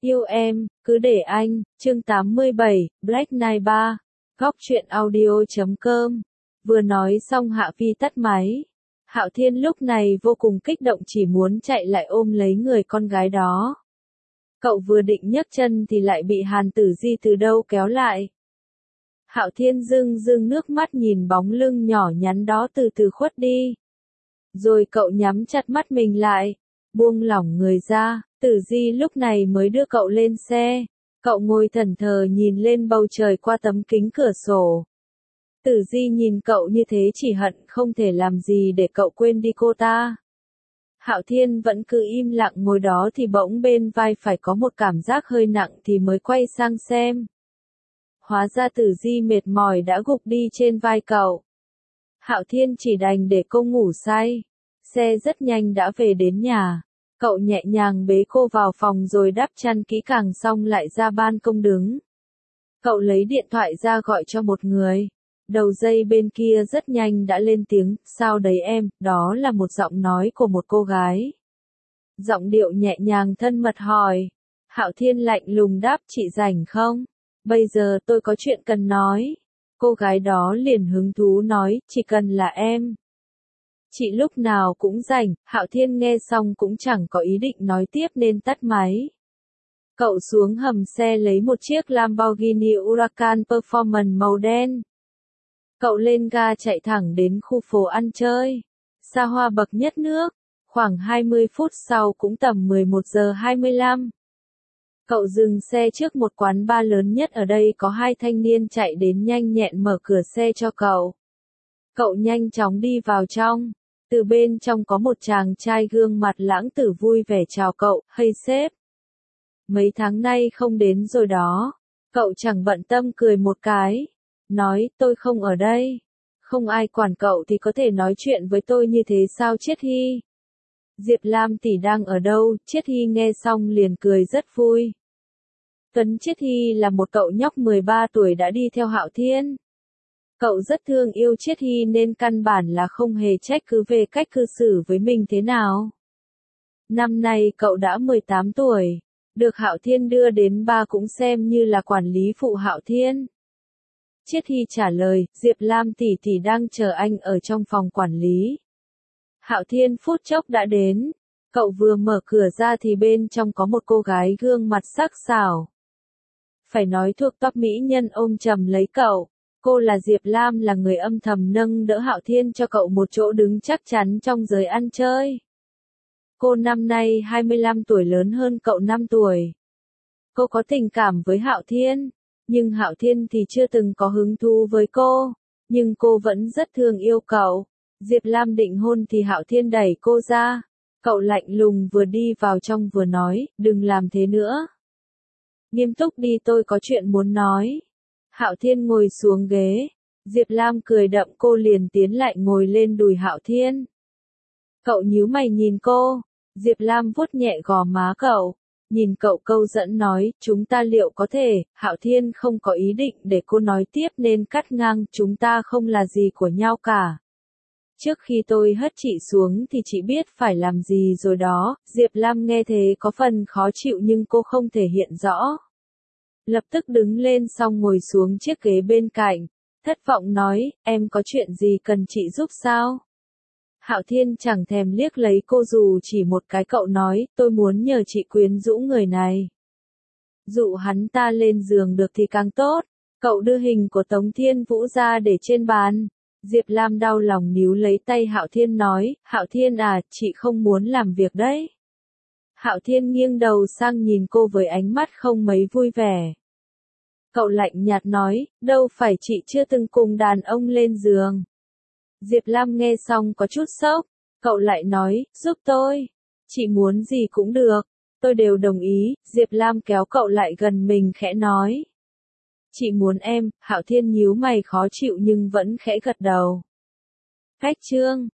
Yêu em, cứ để anh, chương 87, Black Knight 3, Góc truyện audio.com. Vừa nói xong Hạ Phi tắt máy. Hạo Thiên lúc này vô cùng kích động chỉ muốn chạy lại ôm lấy người con gái đó. Cậu vừa định nhấc chân thì lại bị Hàn Tử Di từ đâu kéo lại. Hạo Thiên rưng rưng nước mắt nhìn bóng lưng nhỏ nhắn đó từ từ khuất đi. Rồi cậu nhắm chặt mắt mình lại, buông lỏng người ra. Tử Di lúc này mới đưa cậu lên xe. Cậu ngồi thẫn thờ nhìn lên bầu trời qua tấm kính cửa sổ. Tử Di nhìn cậu như thế chỉ hận không thể làm gì để cậu quên đi cô ta. Hạo Thiên vẫn cứ im lặng ngồi đó thì bỗng bên vai phải có một cảm giác hơi nặng thì mới quay sang xem. Hóa ra Tử Di mệt mỏi đã gục đi trên vai cậu. Hạo Thiên chỉ đành để cô ngủ say. Xe rất nhanh đã về đến nhà. Cậu nhẹ nhàng bế cô vào phòng rồi đắp chăn kỹ càng xong lại ra ban công đứng. Cậu lấy điện thoại ra gọi cho một người. Đầu dây bên kia rất nhanh đã lên tiếng, sao đấy em, đó là một giọng nói của một cô gái. Giọng điệu nhẹ nhàng thân mật hỏi. Hạo Thiên lạnh lùng đáp, chị rảnh không? Bây giờ tôi có chuyện cần nói. Cô gái đó liền hứng thú nói, chỉ cần là em. Chị lúc nào cũng rảnh. Hạo Thiên nghe xong cũng chẳng có ý định nói tiếp nên tắt máy. Cậu xuống hầm xe lấy một chiếc Lamborghini Huracan Performance màu đen. Cậu lên ga chạy thẳng đến khu phố ăn chơi. Xa hoa bậc nhất nước. Khoảng 20 phút sau cũng tầm 11 giờ 25. Cậu dừng xe trước một quán bar lớn nhất ở đây, có hai thanh niên chạy đến nhanh nhẹn mở cửa xe cho cậu. Cậu nhanh chóng đi vào trong. Từ bên trong có một chàng trai gương mặt lãng tử vui vẻ chào cậu, hey sếp. Mấy tháng nay không đến rồi đó. Cậu chẳng bận tâm cười một cái. Nói, tôi không ở đây. Không ai quản cậu thì có thể nói chuyện với tôi như thế sao Triết Hy? Diệp Lam tỷ đang ở đâu? Triết Hy nghe xong liền cười rất vui. Tuấn Triết Hy là một cậu nhóc 13 tuổi đã đi theo Hạo Thiên. Cậu rất thương yêu Triết Hy nên căn bản là không hề trách cứ về cách cư xử với mình thế nào. Năm nay cậu đã 18 tuổi. Được Hạo Thiên đưa đến ba cũng xem như là quản lý phụ Hạo Thiên. Triết Hy trả lời, Diệp Lam tỷ tỷ đang chờ anh ở trong phòng quản lý. Hạo Thiên phút chốc đã đến. Cậu vừa mở cửa ra thì bên trong có một cô gái gương mặt sắc sảo. Phải nói thuộc top mỹ nhân ôm chầm lấy cậu. Cô là Diệp Lam, là người âm thầm nâng đỡ Hạo Thiên cho cậu một chỗ đứng chắc chắn trong giới ăn chơi. Cô năm nay 25 tuổi, lớn hơn cậu 5 tuổi. Cô có tình cảm với Hạo Thiên, nhưng Hạo Thiên thì chưa từng có hứng thú với cô, nhưng cô vẫn rất thương yêu cậu. Diệp Lam định hôn thì Hạo Thiên đẩy cô ra. Cậu lạnh lùng vừa đi vào trong vừa nói, đừng làm thế nữa. Nghiêm túc đi, tôi có chuyện muốn nói. Hạo Thiên ngồi xuống ghế. Diệp Lam cười đậm, cô liền tiến lại ngồi lên đùi Hạo Thiên. Cậu nhíu mày nhìn cô. Diệp Lam vuốt nhẹ gò má cậu. Nhìn cậu câu dẫn nói, chúng ta liệu có thể? Hạo Thiên không có ý định để cô nói tiếp nên cắt ngang, chúng ta không là gì của nhau cả. Trước khi tôi hất chị xuống thì chị biết phải làm gì rồi đó. Diệp Lam nghe thế có phần khó chịu nhưng cô không thể hiện rõ. Lập tức đứng lên xong ngồi xuống chiếc ghế bên cạnh. Thất vọng nói, em có chuyện gì cần chị giúp sao? Hạo Thiên chẳng thèm liếc lấy cô dù chỉ một cái, cậu nói, tôi muốn nhờ chị quyến rũ người này. Dụ hắn ta lên giường được thì càng tốt. Cậu đưa hình của Tống Thiên Vũ ra để trên bàn. Diệp Lam đau lòng níu lấy tay Hạo Thiên nói, Hạo Thiên à, chị không muốn làm việc đấy. Hạo Thiên nghiêng đầu sang nhìn cô với ánh mắt không mấy vui vẻ. Cậu lạnh nhạt nói, đâu phải chị chưa từng cùng đàn ông lên giường. Diệp Lam nghe xong có chút sốc. Cậu lại nói, giúp tôi. Chị muốn gì cũng được. Tôi đều đồng ý. Diệp Lam kéo cậu lại gần mình khẽ nói. Chị muốn em. Hạo Thiên nhíu mày khó chịu nhưng vẫn khẽ gật đầu. Cách chương